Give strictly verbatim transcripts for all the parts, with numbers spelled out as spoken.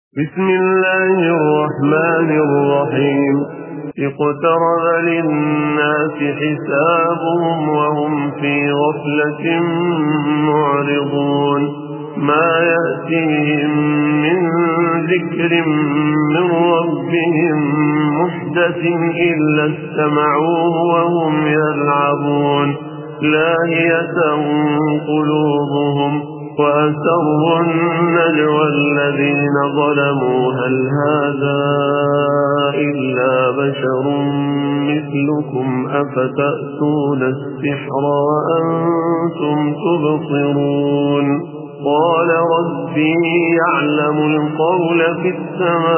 بسم الله الرحمن الرحيم. اقترب للناس حسابهم وهم في غفلة معرضون ما يأتيهم من ذكر من ربهم محدث إلا استمعوه وهم يلعبون لاهية قلوبهم وأسروا النجوى الذين ظلموا هل هذا إلا بشر مثلكم أفتأتون السحر وأنتم تبصرون قال ربي يعلم القول في السماء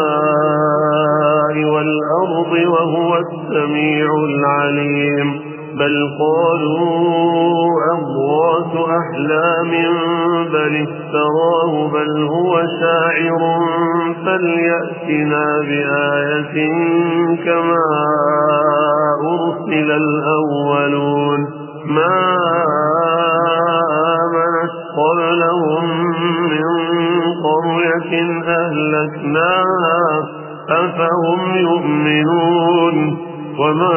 والأرض وهو السميع العليم بل قالوا أضغاث أحلام بل افتراه بل هو شاعر فليأتنا بآية كما أرسل الأولون ما آمنت قبلهم من قرية أهلكناها أفهم يؤمنون وما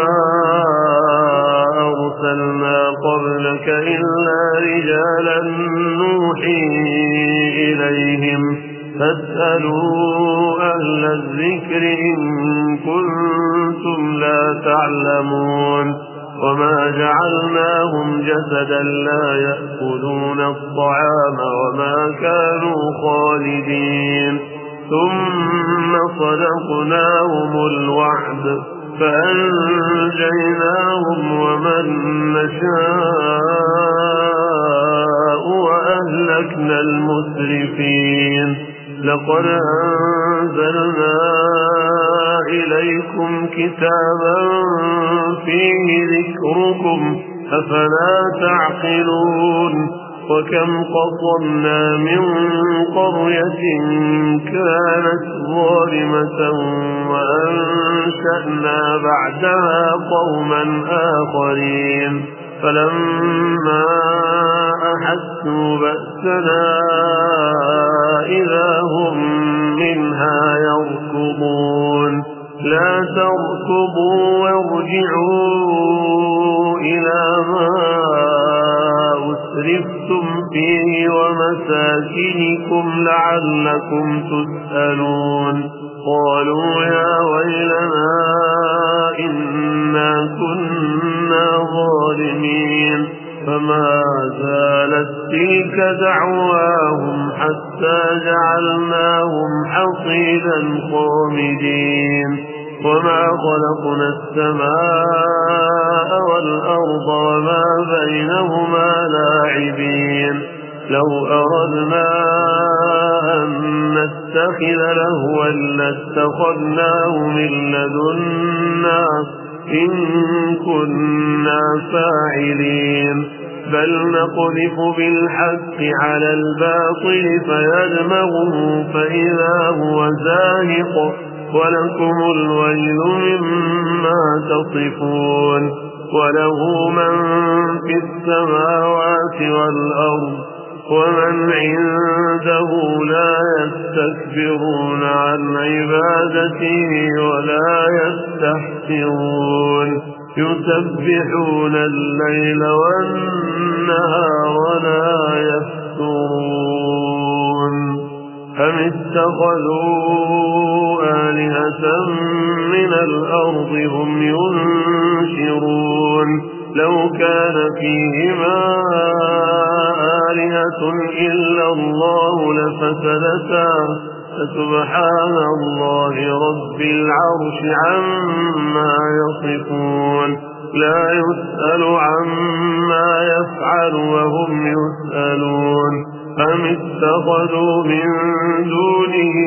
أرسلنا قبلك إلا رجالا نوحي إليهم فاسألوا أهل الذكر إن كنتم لا تعلمون وما جعلناهم جسدا لا يأكلون الطعام وما كانوا خالدين ثم صدقناهم الوعد فأنجيناهم ومن نشاء وأهلكنا المسرفين لقد أنزلنا إليكم كتابا فيه ذكركم أفلا تعقلون وكم قصمنا من قرية كانت ظالمة وأنشأنا بعدها قوما آخرين فلما أحسوا بأسنا إذا هم منها يركضون لا تركضوا وارجعوا إلى ما أسرفتم فيه ومساكنكم لعلكم تسألون قالوا يا ويلنا إنا كنا ظالمين فما زالت تلك دعواهم حتى جعلناهم حصيدا خامدين وما خلقنا السماء والأرض وما بينهما لاعبين لو أردنا أن نتخذ لهوا لاتخذناه من لدنا إن كنا فاعلين بل نقذف بالحق على الباطل فيدمغه فإذا هو زاهق ولكم الويل مما تصفون وله من في السماوات والأرض ومن عنده لا يستكبرون عن عبادته ولا يستحسرون يسبحون الليل والنهار لا يفترون أم اتخذوا آلهة من الأرض هم ينشرون لو كان فيهما آلهة إلا الله لفسدتا فسبحان الله رب العرش عما يصفون لا يسأل عما يفعل وهم يسألون أم اتخذوا من دونه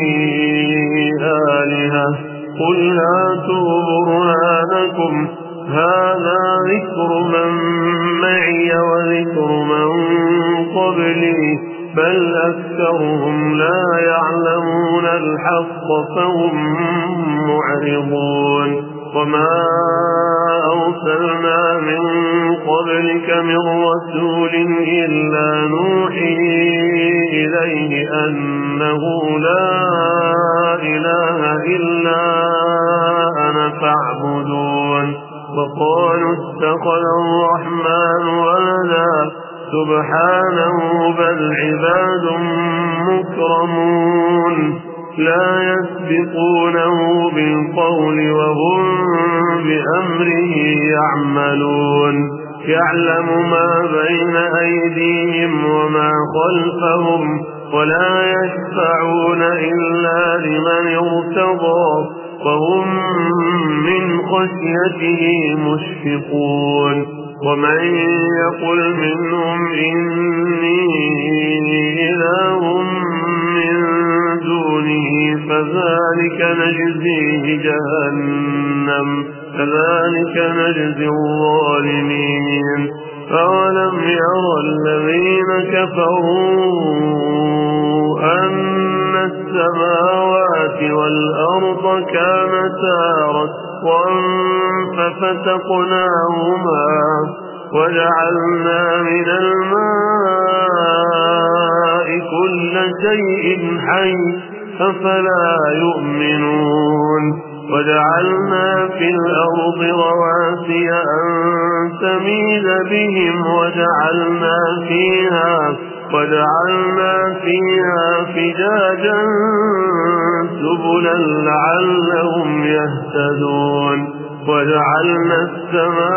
آلهة قل هاتوا برهانكم هذا ذكر من معي وذكر من قبلي بل أكثرهم لا يعلمون الحق فهم معرضون وما أرسلنا من قبلك من رسول إلا نوحي إليه أنه لا إلا أنا فاعبدون وقالوا اتخذ الرحمن ولدا سبحانه بل عباد مكرمون لا يسبقونه بالقول وهم بأمره يعملون يعلم ما بين أيديهم وما خلفهم ولا يشفعون إلا لمن ارتضى وهم من خشيته مشفقون ومن يقل منهم إني إله من دونه فذلك نجزيه جهنم كذلك نجزي الظالمين أولم يرى الذين كفروا أن السماوات والأرض كانتا رتقا ففتقناهما وجعلنا من الماء كل شيء حي أفلا يؤمنون وجعلنا في الأرض رواسي أن تميد بهم وجعلنا فيها وجعلنا فيها فجاجا سبلا لعلهم يهتدون وجعلنا السماء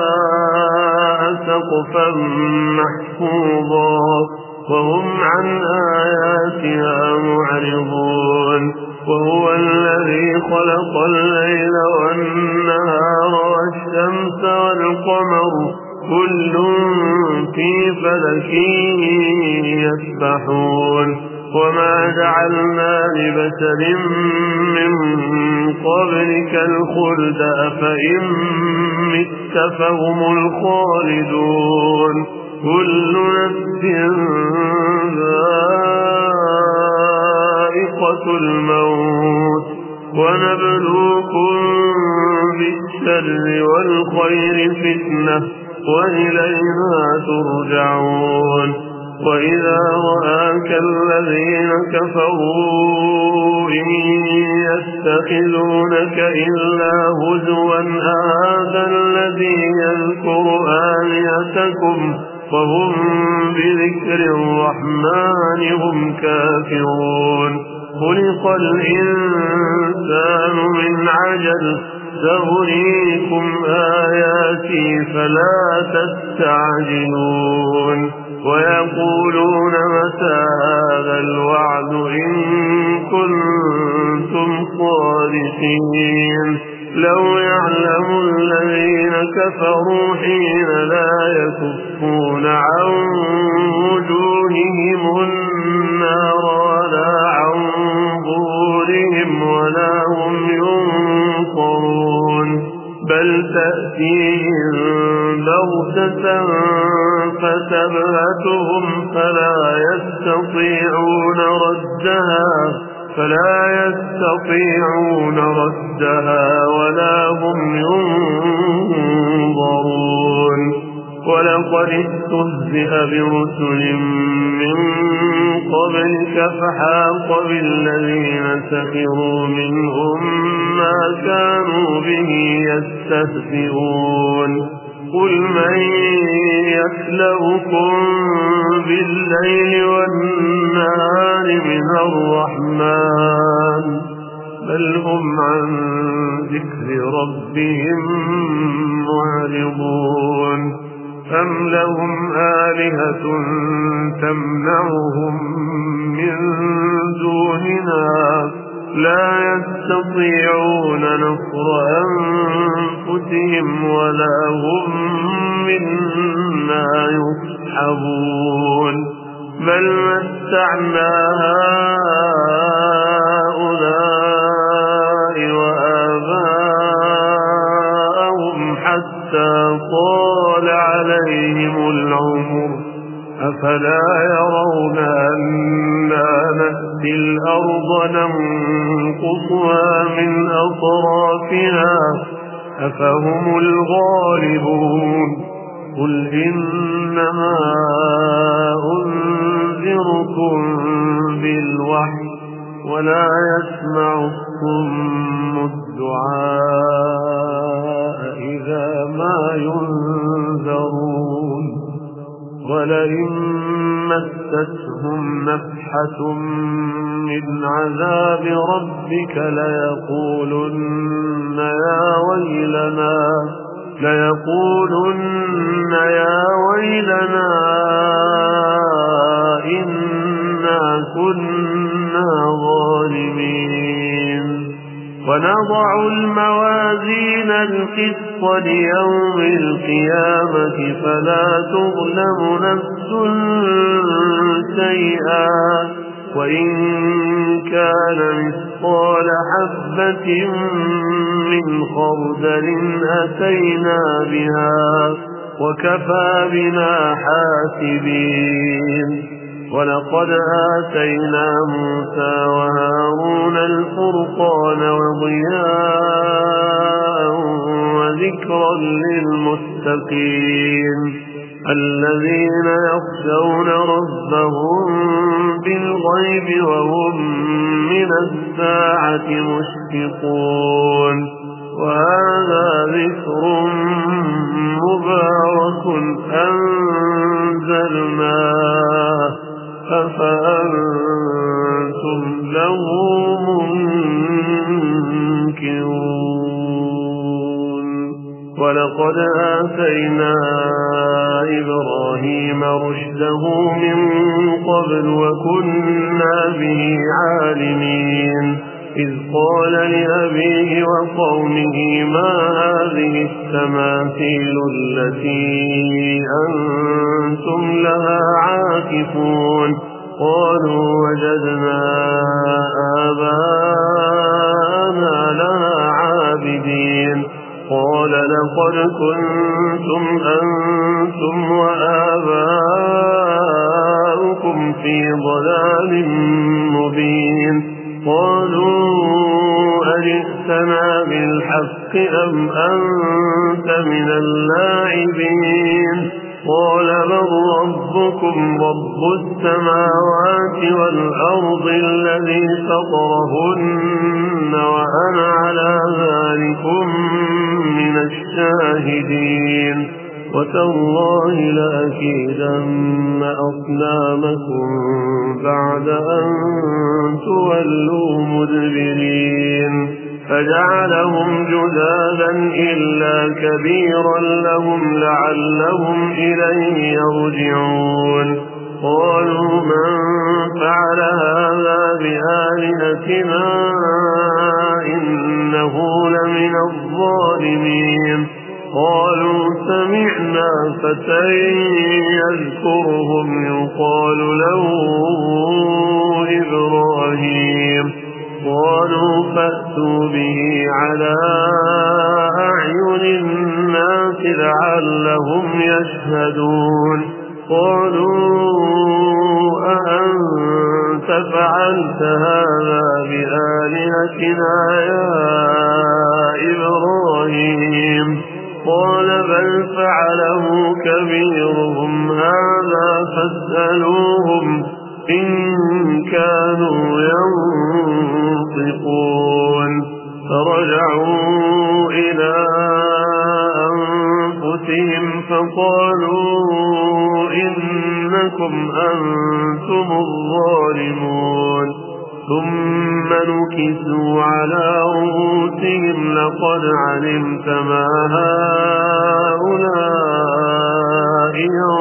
سقفا محفوظا وهم عن آياتها معرضون وهو الذي خلق الليل والنهار والشمس والقمر كل في فلك يسبحون وما جعلنا لبشر من قبلك الخلد أفإن مت فهم الخالدون كل نفس ذائقة الموت ونبلوكم بالشر والخير فتنة وإلينا ترجعون وإذا رآك الذين كفروا إن يتخذونك إلا هزوا أهذا الذي يذكر آلهتكم وهم بذكر الرحمن هم كافرون خلق الإنسان من عجل سأريكم آياتي فلا تستعجلون ويقولون متى هذا الوعد إن كنتم صادقين لو يعلم الذين كفروا حين لا يكفون عن وجوههم النار ولا عن ظهورهم ولا هم ينصرون بل تأتيهم بغتة فتبهتهم فلا يستطيعون ردها فلا يستطيعون ردها ولا هم ينظرون ولقد استهزئ برسل من قبلك فحاق بالذين سخروا منهم ما كانوا به يستهزئون قل من يكلؤكم بالليل والنهار من الرحمن بل هم عن ذكر ربهم معرضون أم لهم آلهة تمنعهم من دوننا لا يستطيعون نصر أنفسهم ولا هم منا يصحبون بل متعنا هؤلاء وآباءهم حتى طال عليهم العمر أفلا يرون أنا نأتي الأرض ننقصها من أطرافها أفهم الغالبون قل إنما أنذركم بالوحي ولا يسمع الصم الدعاء إذا ما ينذرون ولئن مستهم نفحة من عذاب ربك ليقولن يا ويلنا ليقولن يا ويلنا إنا كنا ظالمين ونضع الموازين القسط ليوم القيامة فلا تظلم نفس شيئا وإن كان مثقال حبة من خردل أتينا بها وكفى بنا حاسبين ولقد آتينا موسى وهارون الفرقان وضياء وذكرا للمتقين الذين يخشون ربهم بالغيب وهم من الساعة مشفقون وهذا ذكر مبارك أنزلناه أفأنتم له منكرون ولقد آتينا إبراهيم رشده من قبل وكنا به عالمين إذ قال لأبيه وقومه ما هذه التماثيل التي أنتم لها عاكفون قالوا وجدنا آباءنا لها عابدين قال لقد كنتم أنتم وآباؤكم في ضلال مبين قالوا أجئتنا بالحق أم أنت من اللاعبين قال بل ربكم رب السماوات والأرض الذي فطرهن وأنا على ذلكم من الشاهدين وتالله لأكيدن أصنامكم بعد أن تولوا مدبرين فجعلهم جذاذا إلا كبيرا لهم لعلهم إليه يرجعون قالوا من فعل هذا بآلهتنا إنه لمن الظالمين قالوا سمعنا فتى يذكرهم يقال له إبراهيم قالوا فأتوا به على أعين الناس لعلهم يشهدون قالوا أأنت فعلت هذا بآلهتنا يا إبراهيم قال بل فعله كبيرهم هذا فاسألوهم إن كانوا ينطقون فرجعوا إلى أنفسهم فقالوا إنكم أنتم الظالمون ثم نكسوا على رؤوسهم لقد علمت ما هؤلاء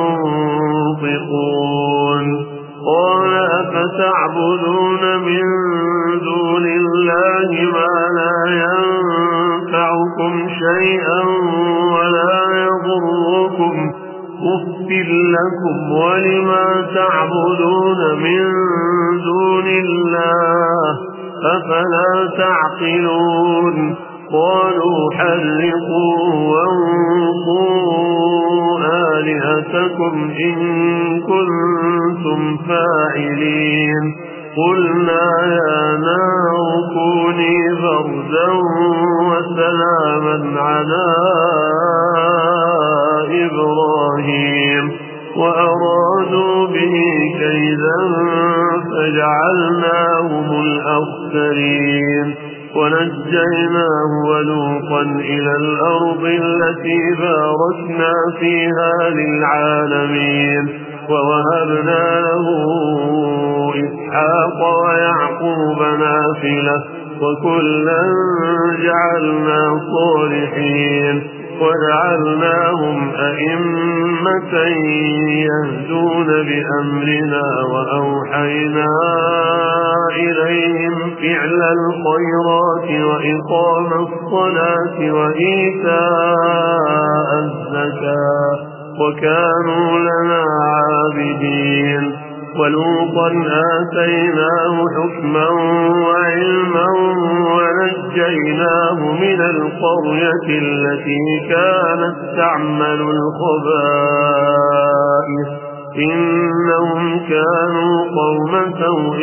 ينطقون قال أفتعبدون من دون الله ما لا ينفعكم شيئا ولا يضركم أف لكم ولما تعبدون من دون الله أفلا تعقلون قالوا حرقوا وانصروا آلهتكم إن كنتم فاعلين قلنا يا نار كوني بردا وسلاما على إبراهيم وأرادوا به كيدا فجعلناهم الأخسرين ونجيناه ولوطا إلى الأرض التي باركنا فيها للعالمين ووهبنا له إسحاق ويعقوب نافلة وكلا جعلنا صالحين وجعلناهم أئمة يهدون بأمرنا وأوحينا إليهم فعل الخيرات وإقام الصلاة وإيتاء الزكاة وكانوا لنا عابدين ولوطا آتيناه حكما وعلما ونجيناه من القرية التي كانت تعمل الخبائث إنهم كانوا قوم سوء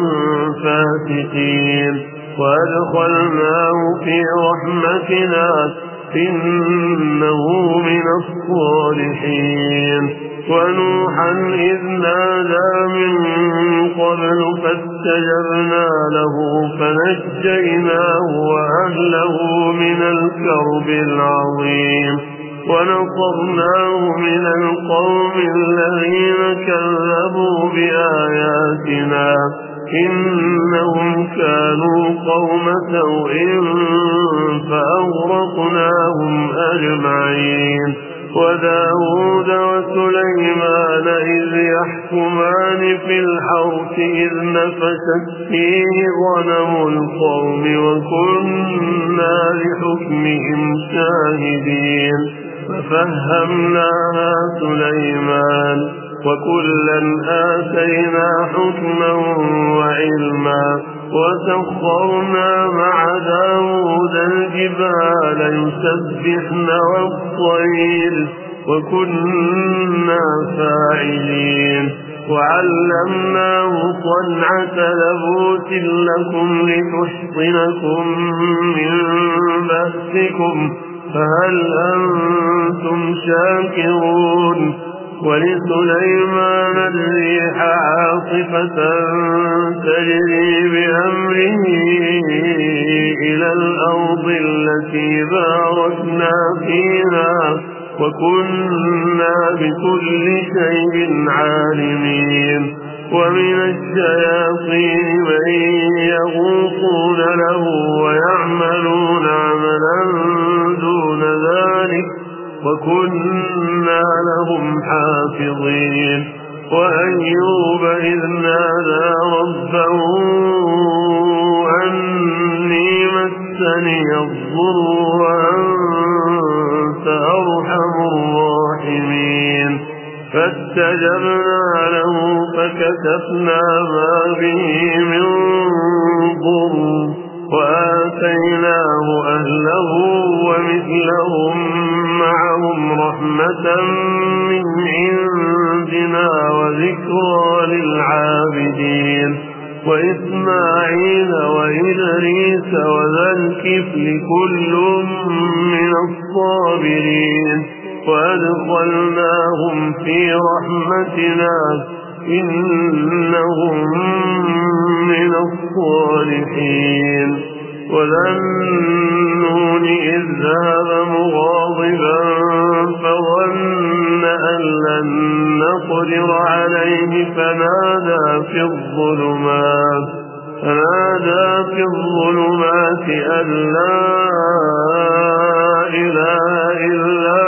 فاسقين وأدخلناه في رحمتنا إنه من الصالحين ونوحا إذ نادى من قبل فاستجبنا له فنجيناه وأهله من الكرب العظيم ونصرناه من القوم الذين كذبوا بآياتنا إنهم كانوا قوم سوء فأغرقناهم أجمعين وداود وسليمان إذ يحكمان في الحرث إذ نفشت فيه غنم القوم وكنا لحكمهم شاهدين ففهمناها سليمان وكلا آتينا حكما وعلما وسخرنا مع داود الجبال يسبحن والطير وكنا فاعلين وعلمناه صنعة لبوس لكم لتحصنكم من بأسكم فهل أنتم شاكرون ولسليمان الريح عاصفة تجري بأمره إلى الأرض التي باركنا فيها وكنا بكل شيء عالمين ومن الشياطين من يغوصون له ويعملون عملا دون ذلك وكنا لهم حافظين وأيوب إذ نادى ربه أني مسني الضر وأنت أرحم الراحمين فاستجبنا له فكشفنا ما به من ضر وآتيناه أهله ومثلهم معهم رحمة من عندنا وذكرى للعابدين وإسماعيل وإدريس وذا الكفل كل من الصابرين وأدخلناهم في رحمتنا إنهم من الصالحين وذا النون إذ ذهب مغاضبا فظن أن لن نقدر عليه فنادى في الظلمات فنادى في الظلمات أن لا إله إلا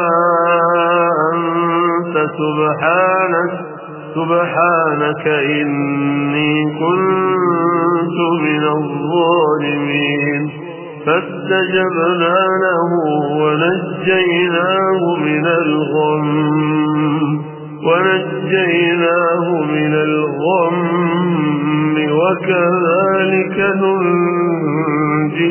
أنت سبحانك سبحانك إني كنت من الظالمين فاستجبنا له ونجيناه من الغم ونجيناه من الغم وكذلك ننجي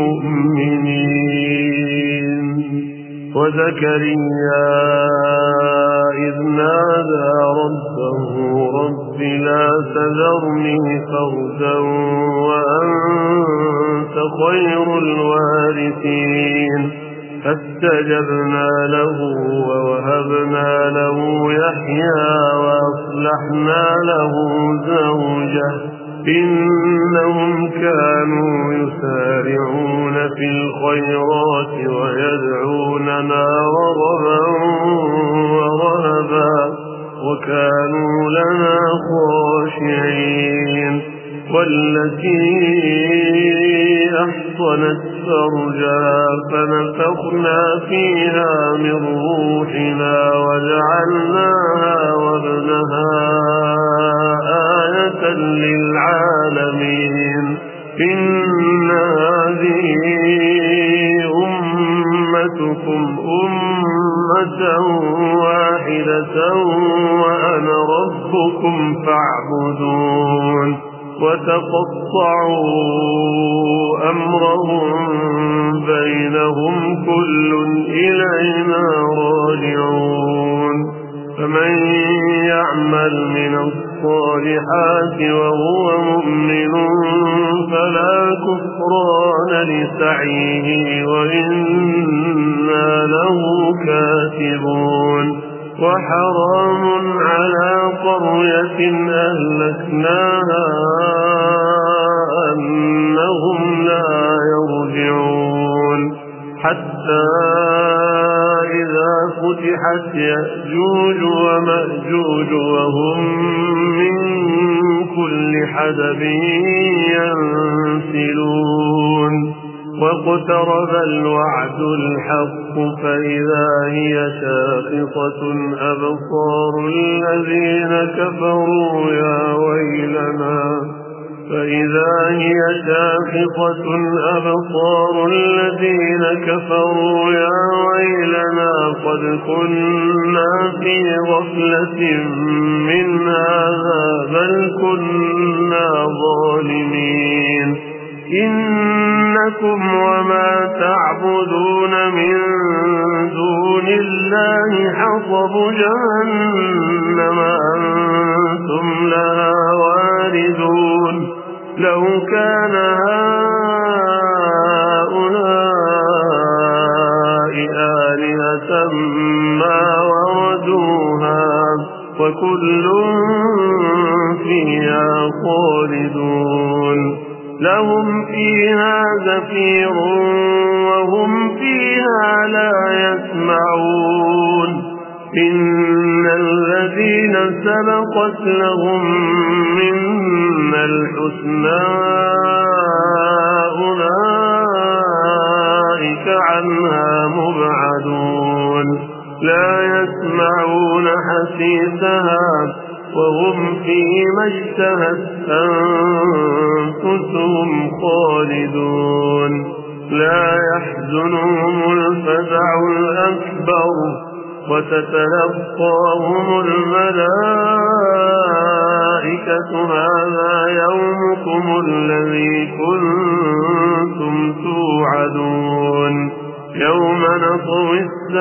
المؤمنين وزكريا إذ نادى ربه رب لا تذرني فردا وأنت خير الوارثين فاستجبنا له ووهبنا له يحيى وأصلحنا له زوجه إنهم كانوا يسارعون في الخيرات ويدعوننا رغبا ورهبا وكانوا لنا خاشعين والتي أحصنت فرجها فنفخنا فيها من روحنا وجعلناها وابنها آية للعالمين إن هذه أمتكم أمة واحدة وأنا ربكم فاعبدون وتقطعوا أمرهم بينهم كل إلينا راجعون فمن يعمل من الصالحات وهو مؤمن فلا كفران لسعيه وإنا له كاتبون وحرام على قرية أهلكناها أنهم لا يرجعون حتى إذا فتحت يأجوج ومأجوج وهم من كل حدب ينسلون واقترب الوعد الحق فإذا هي شاخصة أبصار الذين كفروا يا ويلنا فإذا هي شاخصة أبصار الذين كفروا يا ويلنا قد كنا في غفلة من هذا بل كنا ظالمين إنكم وما تعبدون من دون الله حصب جهنم أنتم لها واردون لو كان هؤلاء آلهة ما وردوها وكل فيها خالدون لهم فيها زفير وهم فيها لا يسمعون إن الذين سبقت لهم منا الحسنى أولئك عنها مبعدون لا يسمعون حسيسها وهم فيما اشتهت أنفسهم خالدون لا يحزنهم الفزع الأكبر وتتلقاهم الملائكة هذا يومكم الذي كنتم توعدون يوم نطوي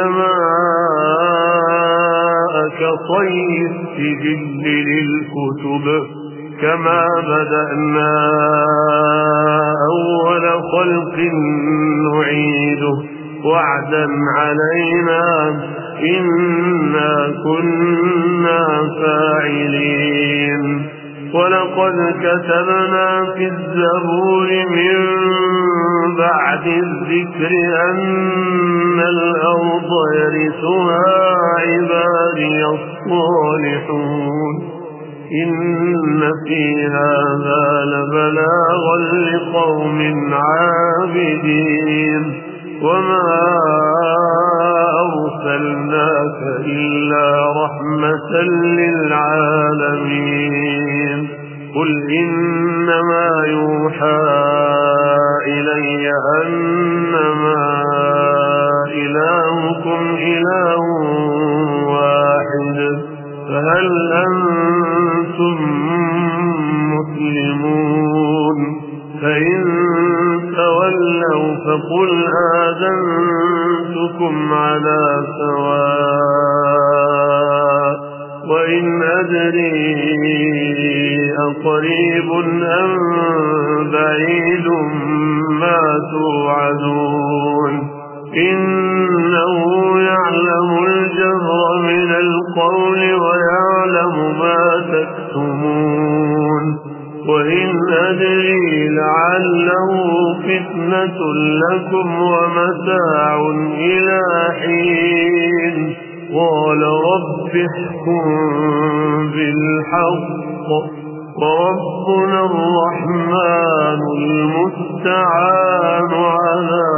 السماء كطي السجل للكتب كما بدأنا أول خلق نعيده وعدا علينا إنا كنا فاعلين ولقد كتبنا في الزبور من بعد الذكر أن الأرض يرثها عبادي الصالحون إن في هذا لبلاغا لقوم عابدين وما أرسلناك إلا رحمة للعالمين قل إنما يوحى إلي أنما إلهكم إله واحد فهل أنتم مسلمون فإن تولوا فقل آذنتكم على سواء وإن أدري أقريب أم بعيد ما توعدون إن أدري لعله فتنة لكم ومتاع إلى حين قال رب احكم بالحق وربنا الرحمن المستعان على